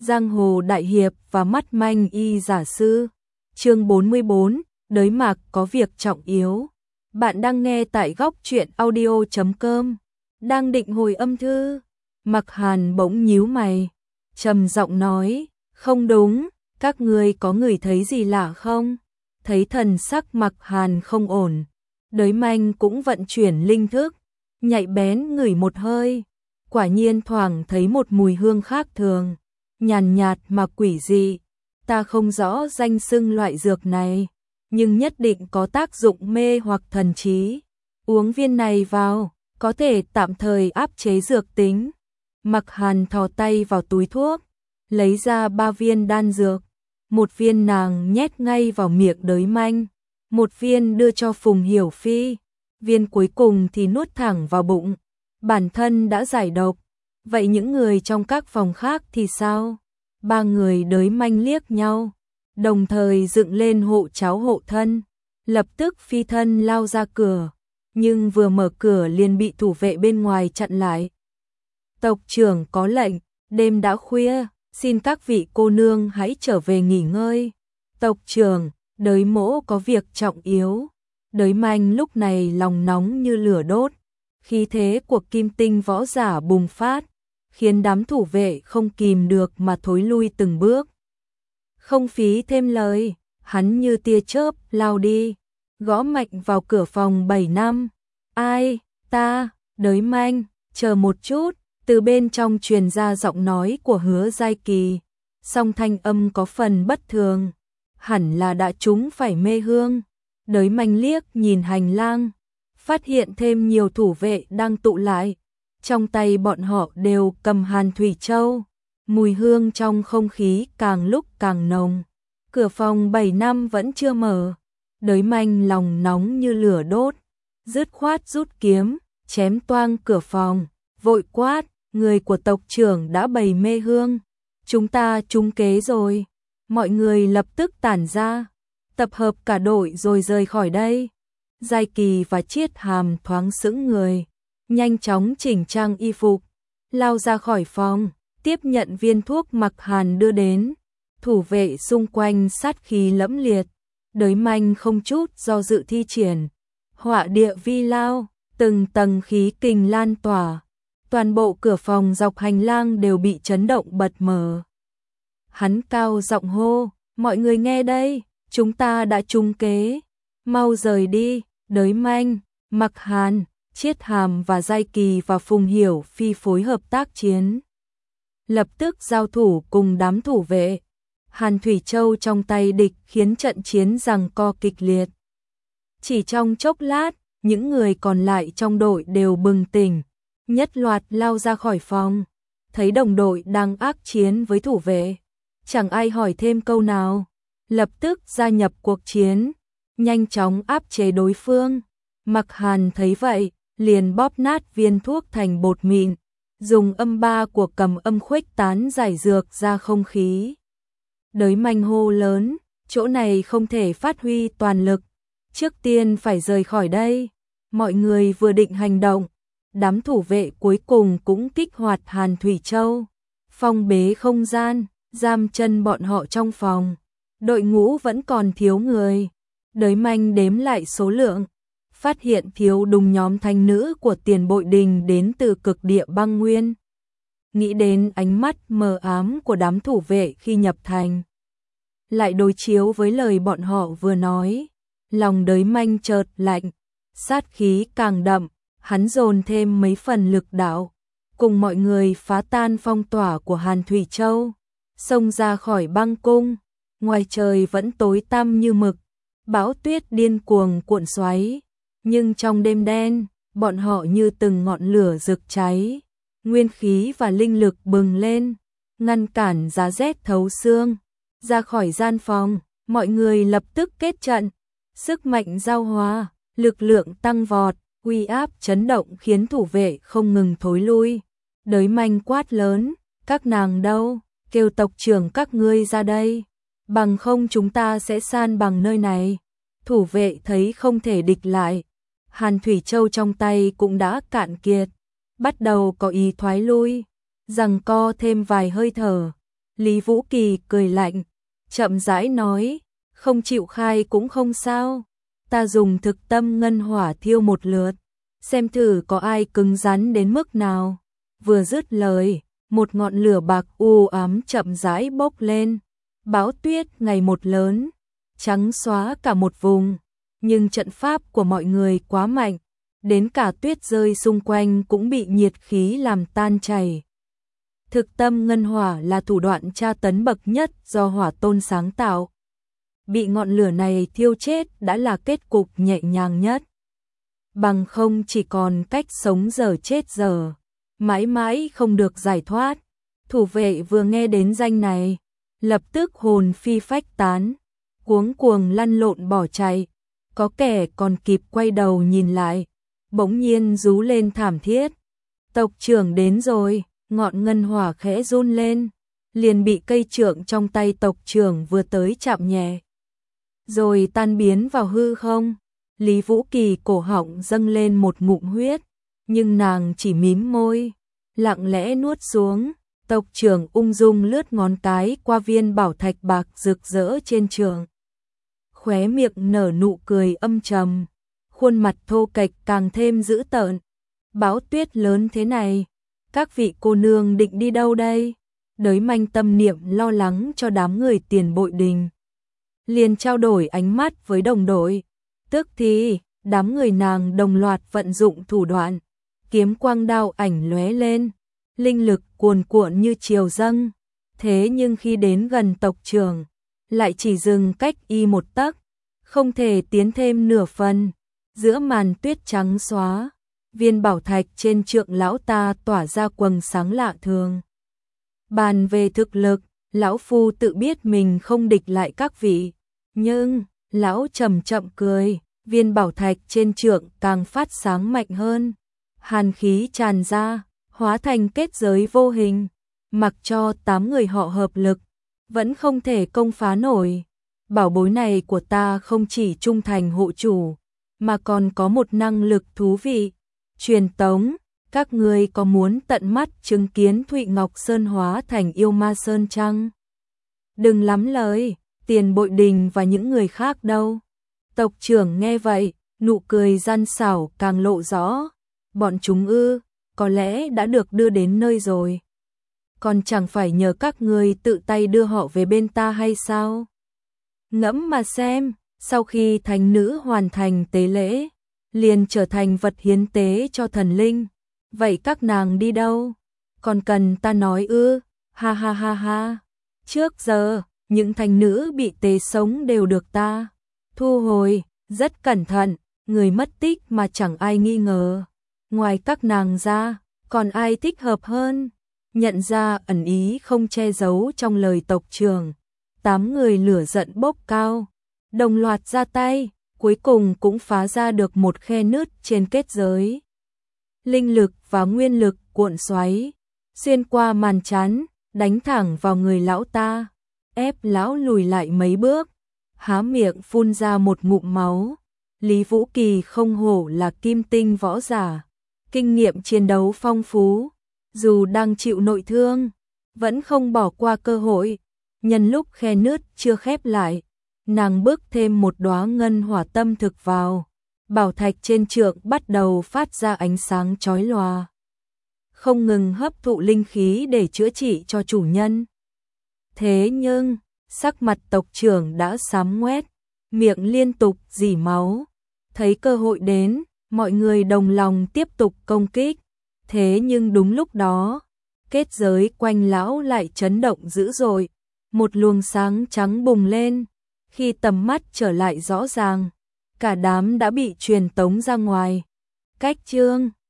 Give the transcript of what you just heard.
Giang hồ đại hiệp và mắt manh y giả sư. Chương 44, đới mạc có việc trọng yếu. Bạn đang nghe tại góc truyện audio.com. Đang định hồi âm thư, Mặc Hàn bỗng nhíu mày, trầm giọng nói, không đúng, các ngươi có ngửi thấy gì lạ không? Thấy thần sắc Mặc Hàn không ổn, đới manh cũng vận chuyển linh thức, nhạy bén ngửi một hơi, quả nhiên thoảng thấy một mùi hương khác thường, nhàn nhạt mà quỷ dị. Ta không rõ danh xưng loại dược này, nhưng nhất định có tác dụng mê hoặc thần trí. Uống viên này vào, có thể tạm thời áp chế dược tính. Mặc Hàn thò tay vào túi thuốc, lấy ra 3 viên đan dược. Một viên nàng nhét ngay vào miệng đới manh, một viên đưa cho Phùng Hiểu Phi, viên cuối cùng thì nuốt thẳng vào bụng. Bản thân đã giải độc, vậy những người trong các phòng khác thì sao? 3 người đới manh liếc nhau, đồng thời dựng lên hộ cháo hộ thân, lập tức phi thân lao ra cửa, nhưng vừa mở cửa liền bị thủ vệ bên ngoài chặn lại. Tộc trưởng có lệnh, đêm đã khuya, xin các vị cô nương hãy trở về nghỉ ngơi. Tộc trưởng, đới mỗ có việc trọng yếu. Đới manh lúc này lòng nóng như lửa đốt, khí thế của kim tinh võ giả bùng phát, khiến đám thủ vệ không kìm được mà thối lui từng bước. Không phí thêm lời, hắn như tia chớp lao đi, gõ mạnh vào cửa phòng 7 năm. Ai, ta, đới manh, chờ một chút, từ bên trong truyền ra giọng nói của Hứa Giai Kỳ, song thanh âm có phần bất thường, hẳn là đã trúng phải mê hương. Đới manh liếc nhìn hành lang, phát hiện thêm nhiều thủ vệ đang tụ lại, trong tay bọn họ đều cầm hàn thủy châu, mùi hương trong không khí càng lúc càng nồng. Cửa phòng 7 năm vẫn chưa mở, đới manh lòng nóng như lửa đốt, dứt khoát rút kiếm, chém toang cửa phòng, vội quát, người của tộc trưởng đã bày mê hương, chúng ta trúng kế rồi. Mọi người lập tức tản ra, tập hợp cả đội rồi rời khỏi đây. Giai Kỳ và Chiết Hàm thoáng sững người, nhanh chóng chỉnh trang y phục, lao ra khỏi phòng, tiếp nhận viên thuốc Mặc Hàn đưa đến. Thủ vệ xung quanh sát khí lẫm liệt, đới manh không chút do dự thi triển họa địa vi lao, từng tầng khí kình lan tỏa, toàn bộ cửa phòng dọc hành lang đều bị chấn động bật mở. Hắn cao giọng hô, mọi người nghe đây, chúng ta đã trúng kế, mau rời đi. Đới manh, Mặc Hàn, Chiết Hàm và Giai Kỳ và Phùng Hiểu Phi phối hợp tác chiến, lập tức giao thủ cùng đám thủ vệ. Hàn thủy châu trong tay địch khiến trận chiến giằng co kịch liệt. Chỉ trong chốc lát, những người còn lại trong đội đều bừng tỉnh, nhất loạt lao ra khỏi phòng, thấy đồng đội đang ác chiến với thủ vệ, chẳng ai hỏi thêm câu nào, lập tức gia nhập cuộc chiến, nhanh chóng áp chế đối phương. Mặc Hàn thấy vậy, liền bóp nát viên thuốc thành bột mịn, dùng âm ba của cầm âm khuếch tán giải dược ra không khí. Đới manh hô lớn, chỗ này không thể phát huy toàn lực, trước tiên phải rời khỏi đây. Mọi người vừa định hành động, đám thủ vệ cuối cùng cũng kích hoạt hàn thủy châu, phong bế không gian, giam chân bọn họ trong phòng. Đội ngũ vẫn còn thiếu người, đới manh đếm lại số lượng, phát hiện thiếu đúng nhóm thanh nữ của Tiền Bội Đình đến từ cực địa băng nguyên. Nghĩ đến ánh mắt mờ ám của đám thủ vệ khi nhập thành, lại đối chiếu với lời bọn họ vừa nói, lòng đới manh chợt lạnh, sát khí càng đậm, hắn dồn thêm mấy phần lực đạo, cùng mọi người phá tan phong tỏa của Hàn Thủy Châu, xông ra khỏi băng cung. Ngoài trời vẫn tối tăm như mực, bão tuyết điên cuồng cuộn xoáy, nhưng trong đêm đen, bọn họ như từng ngọn lửa rực cháy, nguyên khí và linh lực bừng lên, ngăn cản giá rét thấu xương. Ra khỏi gian phòng, mọi người lập tức kết trận, sức mạnh giao hòa, lực lượng tăng vọt, uy áp chấn động khiến thủ vệ không ngừng thối lui. Đới manh quát lớn, các nàng đâu, kêu tộc trưởng các ngươi ra đây, bằng không chúng ta sẽ san bằng nơi này. Thủ vệ thấy không thể địch lại, hàn thủy châu trong tay cũng đã cạn kiệt, bắt đầu có ý thoái lui, giằng co thêm vài hơi thở, Lý Vũ Kỳ cười lạnh, chậm rãi nói, không chịu khai cũng không sao. Ta dùng thực tâm ngân hỏa thiêu một lượt, xem thử có ai cứng rắn đến mức nào. Vừa dứt lời, một ngọn lửa bạc u ám chậm rãi bốc lên. Bão tuyết ngày một lớn, trắng xóa cả một vùng. Nhưng trận pháp của mọi người quá mạnh, đến cả tuyết rơi xung quanh cũng bị nhiệt khí làm tan chảy. Thực tâm ngân hỏa là thủ đoạn tra tấn bậc nhất do Hỏa Tôn sáng tạo. Bị ngọn lửa này thiêu chết đã là kết cục nhẹ nhàng nhất. Bằng không chỉ còn cách sống dở chết dở, mãi mãi không được giải thoát. Thủ vệ vừa nghe đến danh này, lập tức hồn phi phách tán, cuống cuồng lăn lộn bỏ chạy. Có kẻ còn kịp quay đầu nhìn lại, bỗng nhiên rú lên thảm thiết. Tộc trưởng đến rồi, ngọn ngân hỏa khẽ run lên, liền bị cây trượng trong tay tộc trưởng vừa tới chạm nhẹ, rồi tan biến vào hư không. Lý Vũ Kỳ cổ họng dâng lên một ngụm huyết, nhưng nàng chỉ mím môi, lặng lẽ nuốt xuống. Tộc trưởng ung dung lướt ngón cái qua viên bảo thạch bạc rực rỡ trên trượng, khóe miệng nở nụ cười âm trầm, khuôn mặt thô kệch càng thêm dữ tợn. Bão tuyết lớn thế này, các vị cô nương định đi đâu đây? Đới Manh tâm niệm lo lắng cho đám người Tiền Bội Đình, liền trao đổi ánh mắt với đồng đội. Tức thì, đám người nàng đồng loạt vận dụng thủ đoạn, kiếm quang đao ảnh lóe lên, linh lực cuồn cuộn như triều dâng. Thế nhưng khi đến gần tộc trưởng, lại chỉ dừng cách y một tấc, không thể tiến thêm nửa phần. Giữa màn tuyết trắng xóa, viên bảo thạch trên trượng lão ta tỏa ra quầng sáng lạ thường. Bàn về thực lực, lão phu tự biết mình không địch lại các vị, nhưng lão chậm chậm cười, viên bảo thạch trên trượng càng phát sáng mạnh hơn. Hàn khí tràn ra, hóa thành kết giới vô hình, mặc cho 8 người họ hợp lực, vẫn không thể công phá nổi. Bảo bối này của ta không chỉ trung thành hộ chủ, mà còn có một năng lực thú vị. Truyền tống, các ngươi có muốn tận mắt chứng kiến Thụy Ngọc Sơn hóa thành yêu ma sơn chăng? Đừng lắm lời, Tiền Bội Đình và những người khác đâu. Tộc trưởng nghe vậy, nụ cười gian xảo càng lộ rõ. Bọn chúng có lẽ đã được đưa đến nơi rồi. Còn chẳng phải nhờ các ngươi tự tay đưa họ về bên ta hay sao? Ngẫm mà xem, sau khi thánh nữ hoàn thành tế lễ, liền trở thành vật hiến tế cho thần linh. Vậy các nàng đi đâu? Còn cần ta nói ha ha ha ha. Trước giờ, những thánh nữ bị tế sống đều được ta thu hồi, rất cẩn thận, người mất tích mà chẳng ai nghi ngờ. Ngoài các nàng ra, còn ai thích hợp hơn? Nhận ra ẩn ý không che giấu trong lời tộc trưởng, 8 người lửa giận bốc cao, đồng loạt ra tay, cuối cùng cũng phá ra được một khe nứt trên kết giới. Linh lực và nguyên lực cuộn xoáy, xuyên qua màn chắn, đánh thẳng vào người lão ta, ép lão lùi lại mấy bước, há miệng phun ra một ngụm máu. Lý Vũ Kỳ không hổ là kim tinh võ giả, kinh nghiệm chiến đấu phong phú, dù đang chịu nội thương, vẫn không bỏ qua cơ hội. Nhân lúc khe nứt chưa khép lại, nàng bước thêm một đóa ngân hỏa tâm thực vào, bảo thạch trên trượng bắt đầu phát ra ánh sáng chói lòa, không ngừng hấp thụ linh khí để chữa trị cho chủ nhân. Thế nhưng, sắc mặt tộc trưởng đã xám ngoét, miệng liên tục rỉ máu. Thấy cơ hội đến, mọi người đồng lòng tiếp tục công kích. Thế nhưng đúng lúc đó, kết giới quanh lão lại chấn động dữ dội, một luồng sáng trắng bùng lên. Khi tầm mắt trở lại rõ ràng, cả đám đã bị truyền tống ra ngoài. Cách chương